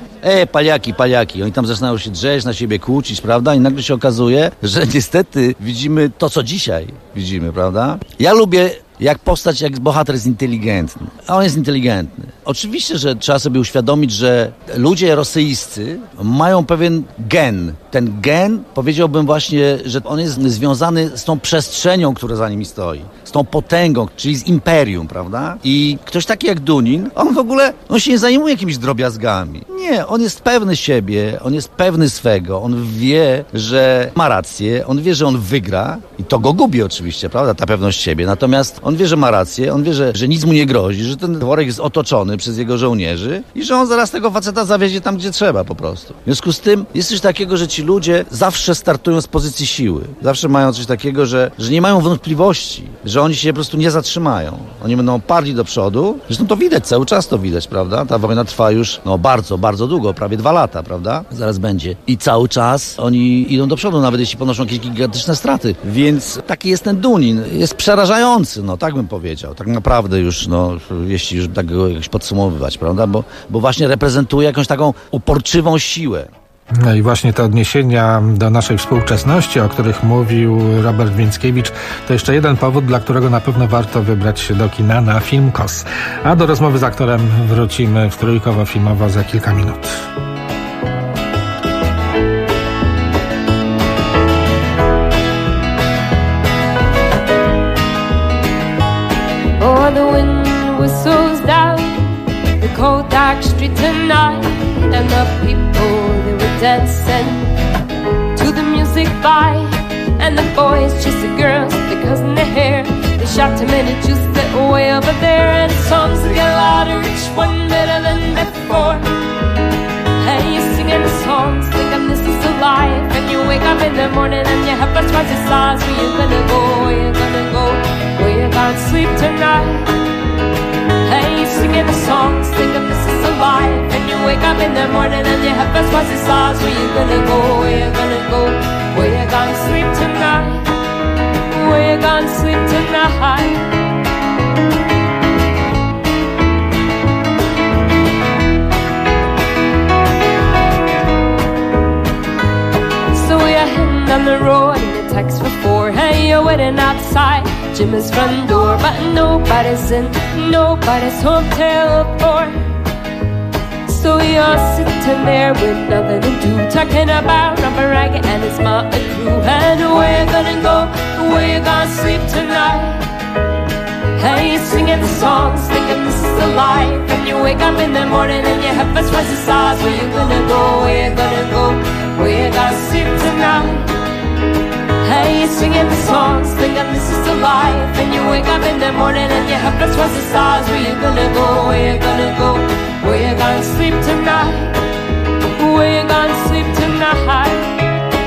Paliaki. Oni tam zaczynają się drzeć, na siebie kłócić, prawda? I nagle się okazuje, że niestety widzimy to, co dzisiaj widzimy, prawda? Ja lubię, jak bohater jest inteligentny. A on jest inteligentny. Oczywiście, że trzeba sobie uświadomić, że ludzie rosyjscy mają pewien gen. Ten gen, powiedziałbym właśnie, że on jest związany z tą przestrzenią, która za nimi stoi. Z tą potęgą, czyli z imperium, prawda? I ktoś taki jak Dunin, on się nie zajmuje jakimiś drobiazgami. Nie, on jest pewny siebie, on jest pewny swego, on wie, że ma rację, on wie, że on wygra i to go gubi oczywiście, prawda? Ta pewność siebie. Natomiast on wie, że ma rację, on wie, że nic mu nie grozi, że ten dworek jest otoczony przez jego żołnierzy i że on zaraz tego faceta zawiezie tam, gdzie trzeba po prostu. W związku z tym jest coś takiego, że ci ludzie zawsze startują z pozycji siły. Zawsze mają coś takiego, że nie mają wątpliwości, że oni się po prostu nie zatrzymają. Oni będą parli do przodu. Zresztą to widać, cały czas to widać, prawda? Ta wojna trwa już bardzo, bardzo długo, prawie 2 lata, prawda? Zaraz będzie. I cały czas oni idą do przodu, nawet jeśli ponoszą jakieś gigantyczne straty. Więc taki jest ten Dunin. Jest przerażający, tak bym powiedział. Tak naprawdę już, jeśli już tak go jakoś podsumowywać, prawda? Bo właśnie reprezentuje jakąś taką uporczywą siłę. No i właśnie te odniesienia do naszej współczesności, o których mówił Robert Więckiewicz, to jeszcze jeden powód, dla którego na pewno warto wybrać się do kina na film KOS. A do rozmowy z aktorem wrócimy w Trójkowo-Filmowo za kilka minut. Oh, the wind whistles down the cold dark street tonight, and the people, they were dancing to the music by, and the boys chased the girls because in their hair they shot too many Jews that were way over there, and the songs get louder, each one better than before. And you're singing the songs, thinking this is a life, and you wake up in the morning and you have twice the size. Where you gonna go? Where you gonna go? Where you gonna sleep tonight? And you're singing the songs, thinking this is a life, and you wake up in the morning and you have twice the size. Where you gonna go? Where you gonna go? Where you gonna sleep tonight? Where you gonna sleep tonight? On the road and it takes for 4. Hey, you're waiting outside Jimmy's front door, but nobody's in, nobody's home till 4. So you're sitting there with nothing to do, talking about Robert Ragged and his motley crew. And where you gonna go? Where you gonna sleep tonight? Hey, you're singing the songs, thinking this is a life, and you wake up in the morning and you have twice the size. Where you gonna go? Where you gonna go? Where you gonna sleep tonight? Hey, you're singing the songs, thinking this is a life, and you wake up in the morning and you have twice the size. Where you gonna go? Where you gonna go? Where you gonna sleep tonight? Where you gonna sleep tonight?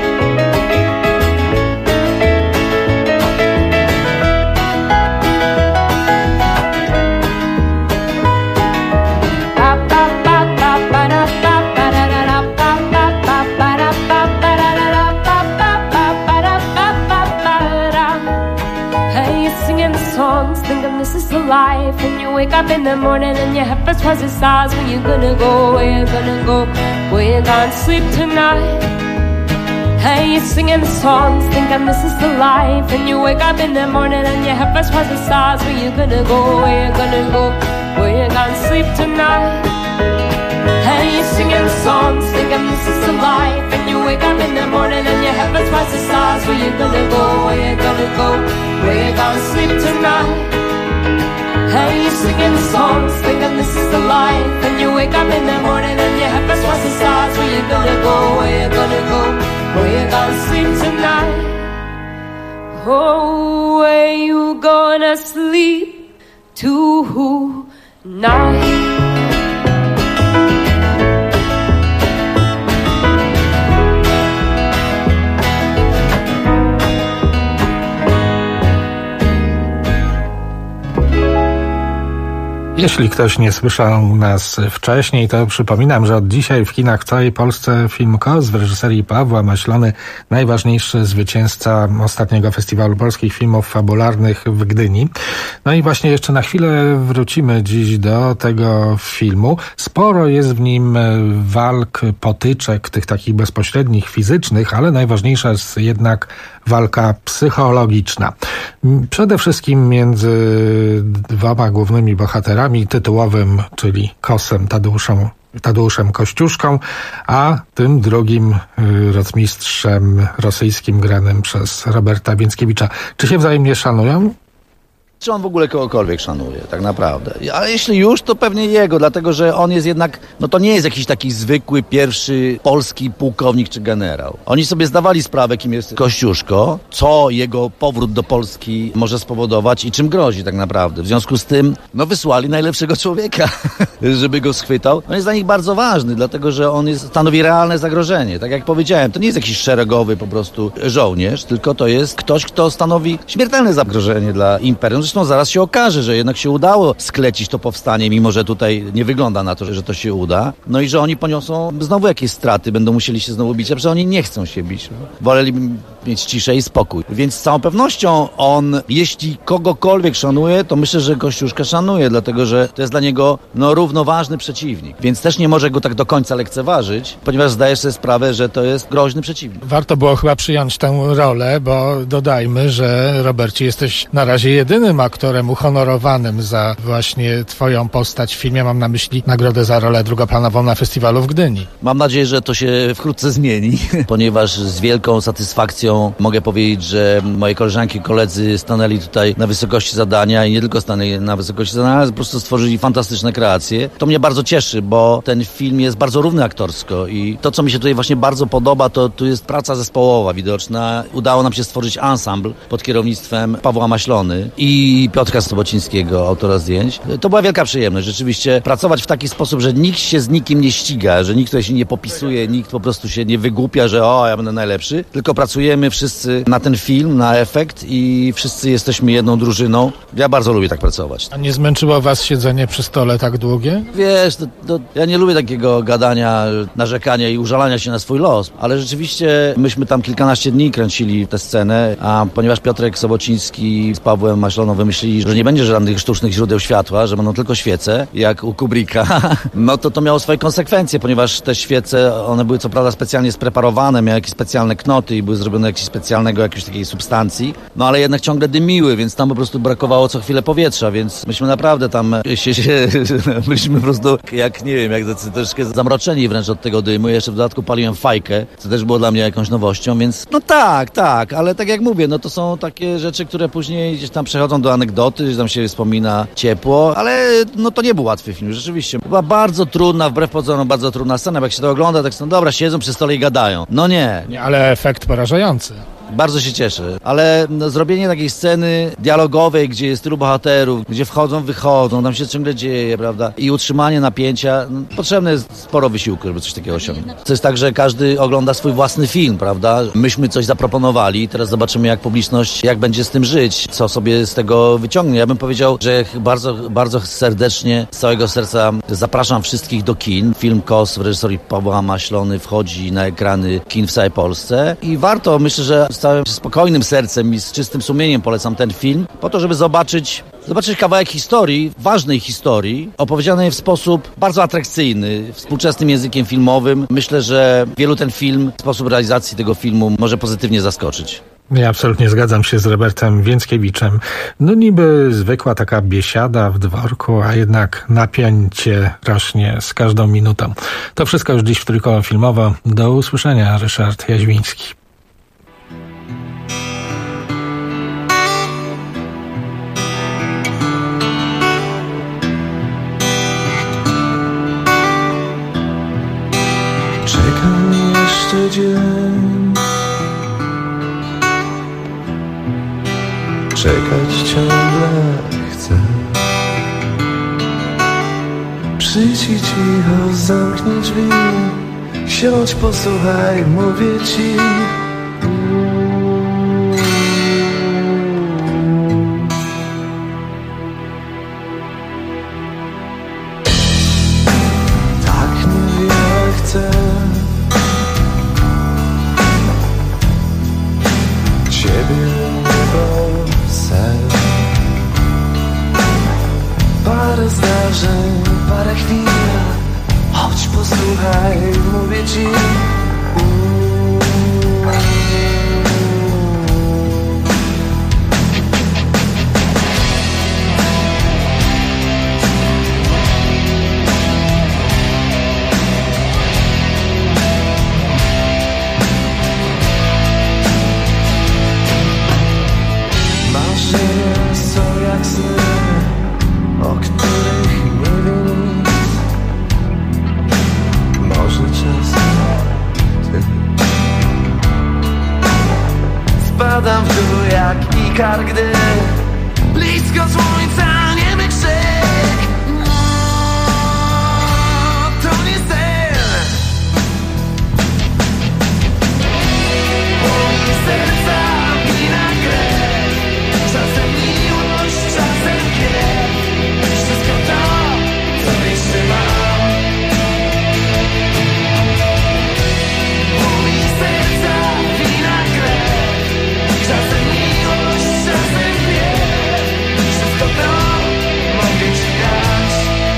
Thinking this is the life, and you wake up in the morning and you have twice the size. Where you gonna go? Where you gonna go? Where you gonna sleep tonight? Hey, you're singing the songs, thinking this is the life, and you wake up in the morning and you have twice the size. Where you gonna go? Where you gonna go? Where you gonna sleep tonight? Hey, you're singing the songs, thinking this is the life, and you wake up in the morning and you have twice the size. Where you gonna go? Where you gonna go? Where you gonna sleep tonight? Hey, you're singing the songs, thinking this is the life, and you wake up in the morning and you have twice the size. Where you gonna go? Where you gonna go? Where you gonna sleep tonight? Oh, where you gonna sleep tonight? Jeśli ktoś nie słyszał nas wcześniej, to przypominam, że od dzisiaj w kinach w całej Polsce film KOS w reżyserii Pawła Maślony, najważniejszy zwycięzca ostatniego Festiwalu Polskich Filmów Fabularnych w Gdyni. No i właśnie jeszcze na chwilę wrócimy dziś do tego filmu. Sporo jest w nim walk, potyczek, tych takich bezpośrednich, fizycznych, ale najważniejsza jest jednak walka psychologiczna. Przede wszystkim między dwoma głównymi bohaterami, tytułowym, czyli Kosem Tadeuszem Kościuszką, a tym drugim rotmistrzem rosyjskim granym przez Roberta Więckiewicza. Czy się wzajemnie szanują? Czy on w ogóle kogokolwiek szanuje, tak naprawdę. Ale jeśli już, to pewnie jego, dlatego że on jest jednak, no to nie jest jakiś taki zwykły, pierwszy polski pułkownik czy generał. Oni sobie zdawali sprawę, kim jest Kościuszko, co jego powrót do Polski może spowodować i czym grozi tak naprawdę. W związku z tym, no wysłali najlepszego człowieka, żeby go schwytał. On jest dla nich bardzo ważny, dlatego że on stanowi realne zagrożenie. Tak jak powiedziałem, to nie jest jakiś szeregowy po prostu żołnierz, tylko to jest ktoś, kto stanowi śmiertelne zagrożenie dla imperium. Zresztą zaraz się okaże, że jednak się udało sklecić to powstanie, mimo że tutaj nie wygląda na to, że to się uda. No i że oni poniosą znowu jakieś straty, będą musieli się znowu bić, a przecież oni nie chcą się bić. Woleli mieć ciszę i spokój. Więc z całą pewnością on, jeśli kogokolwiek szanuje, to myślę, że Kościuszkę szanuje, dlatego że to jest dla niego równoważny przeciwnik. Więc też nie może go tak do końca lekceważyć, ponieważ zdajesz sobie sprawę, że to jest groźny przeciwnik. Warto było chyba przyjąć tę rolę, bo dodajmy, że Robercie, jesteś na razie jedynym aktorem uhonorowanym za właśnie twoją postać w filmie. Mam na myśli nagrodę za rolę drugoplanową na festiwalu w Gdyni. Mam nadzieję, że to się wkrótce zmieni, ponieważ z wielką satysfakcją mogę powiedzieć, że moje koleżanki i koledzy stanęli tutaj na wysokości zadania i nie tylko stanęli na wysokości zadania, ale po prostu stworzyli fantastyczne kreacje. To mnie bardzo cieszy, bo ten film jest bardzo równy aktorsko i to, co mi się tutaj właśnie bardzo podoba, to tu jest praca zespołowa widoczna. Udało nam się stworzyć ensemble pod kierownictwem Pawła Maślony i Piotra Sobocińskiego, autora zdjęć. To była wielka przyjemność. Rzeczywiście pracować w taki sposób, że nikt się z nikim nie ściga, że nikt tutaj się nie popisuje, nikt po prostu się nie wygłupia, że ja będę najlepszy, tylko pracujemy wszyscy na ten film, na efekt i wszyscy jesteśmy jedną drużyną. Ja bardzo lubię tak pracować. A nie zmęczyło was siedzenie przy stole tak długie? Wiesz, ja nie lubię takiego gadania, narzekania i użalania się na swój los, ale rzeczywiście myśmy tam kilkanaście dni kręcili tę scenę, a ponieważ Piotrek Sobociński z Pawłem Maśloną wymyślili, że nie będzie żadnych sztucznych źródeł światła, że będą tylko świece, jak u Kubricka, no to miało swoje konsekwencje, ponieważ te świece, one były co prawda specjalnie spreparowane, miały jakieś specjalne knoty i były zrobione jakiejś jakiejś takiej substancji, no ale jednak ciągle dymiły, więc tam po prostu brakowało co chwilę powietrza, więc myśmy naprawdę tam byliśmy po prostu jak, nie wiem, jak troszkę zamroczeni wręcz od tego dymu. Jeszcze w dodatku paliłem fajkę, co też było dla mnie jakąś nowością, więc no tak, ale tak jak mówię, no to są takie rzeczy, które później gdzieś tam przechodzą do anegdoty, że tam się wspomina ciepło, ale no to nie był łatwy film, rzeczywiście. Była bardzo trudna, wbrew pozorom bardzo trudna scena, bo jak się to ogląda, tak są, dobra, siedzą przy stole i gadają. No nie. Ale efekt porażający. Bardzo się cieszę, ale zrobienie takiej sceny dialogowej, gdzie jest tylu bohaterów, gdzie wchodzą, wychodzą, tam się ciągle dzieje, prawda? I utrzymanie napięcia, potrzebne jest sporo wysiłku, żeby coś takiego osiągnąć. To jest tak, że każdy ogląda swój własny film, prawda? Myśmy coś zaproponowali, teraz zobaczymy, jak publiczność, jak będzie z tym żyć, co sobie z tego wyciągnie. Ja bym powiedział, że bardzo, bardzo serdecznie, z całego serca zapraszam wszystkich do kin. Film KOS w reżyserii Pawła Maślony wchodzi na ekrany kin w całej Polsce i warto, myślę, że z całym spokojnym sercem i z czystym sumieniem polecam ten film, po to, żeby zobaczyć kawałek historii, ważnej historii, opowiedzianej w sposób bardzo atrakcyjny, współczesnym językiem filmowym. Myślę, że wielu ten film, sposób realizacji tego filmu może pozytywnie zaskoczyć. Ja absolutnie zgadzam się z Robertem Więckiewiczem. No niby zwykła taka biesiada w dworku, a jednak napięcie rośnie z każdą minutą. To wszystko już dziś w Trójkoło Filmowo. Do usłyszenia, Ryszard Jaźwiński. Czekam jeszcze dzień, czekać ciągle chcę. Przyjdź i cicho zamknij drzwi, siądź, posłuchaj, mówię ci. Parę zdarzeń, parę chwil, chodź posłuchaj, mówię ci. Marzenia są jak sny, o których nie wie nic. Może czasem ty. Spadam w dół jak Ikar, gdy blisko słońca niemy krzyk. To nie sen. Moje serca wina krew. Czasem miłość, czasem gniew. Wszystko to, co jeszcze mam. Moje serca wina krew. Czasem miłość, czasem gniew. Wszystko to mogę ci dać.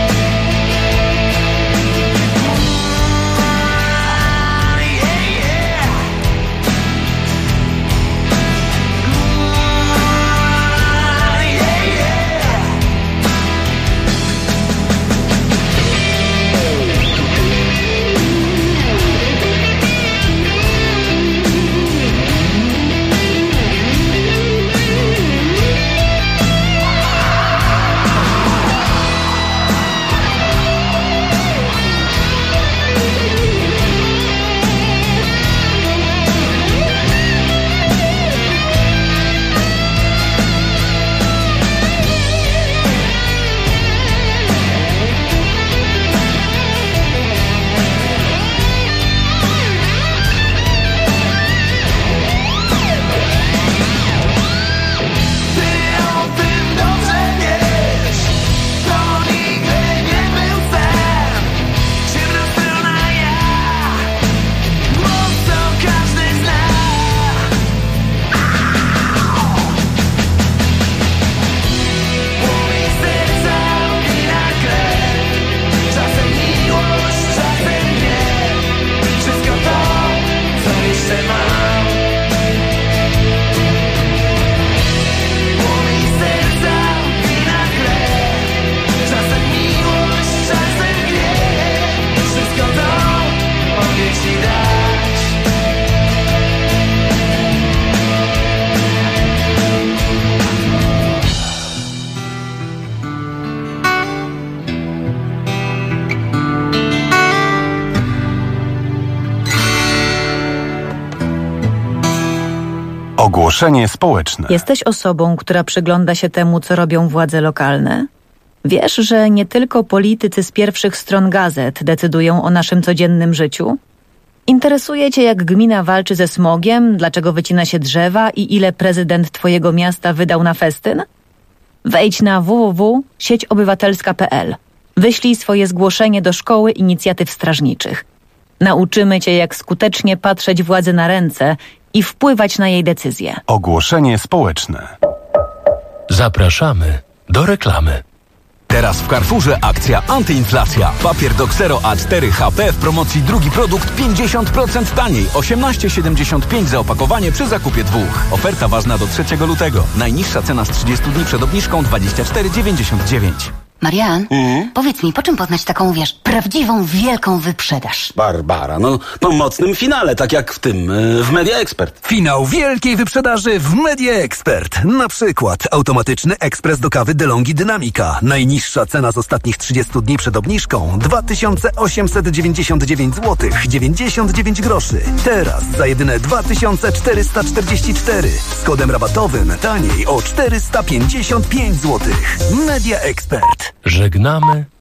Ogłoszenie społeczne. Jesteś osobą, która przygląda się temu, co robią władze lokalne? Wiesz, że nie tylko politycy z pierwszych stron gazet decydują o naszym codziennym życiu? Interesuje cię, jak gmina walczy ze smogiem, dlaczego wycina się drzewa i ile prezydent twojego miasta wydał na festyn? Wejdź na www.sieciobywatelska.pl. Wyślij swoje zgłoszenie do Szkoły Inicjatyw Strażniczych. Nauczymy cię, jak skutecznie patrzeć władzy na ręce i wpływać na jej decyzje. Ogłoszenie społeczne. Zapraszamy do reklamy. Teraz w Carrefourze akcja antyinflacja. Papier do Xero A4 HP w promocji drugi produkt 50% taniej. 18,75 za opakowanie przy zakupie 2. Oferta ważna do 3 lutego. Najniższa cena z 30 dni przed obniżką 24,99. Marian, powiedz mi, po czym poznać taką, prawdziwą, wielką wyprzedaż? Barbara, po mocnym finale, tak jak w tym, w Media Expert. Finał wielkiej wyprzedaży w Media Expert. Na przykład automatyczny ekspres do kawy DeLonghi Dynamika. Najniższa cena z ostatnich 30 dni przed obniżką 2899 zł 99 groszy. Teraz za jedyne 2444. Z kodem rabatowym taniej o 455 zł. Media Expert. Żegnamy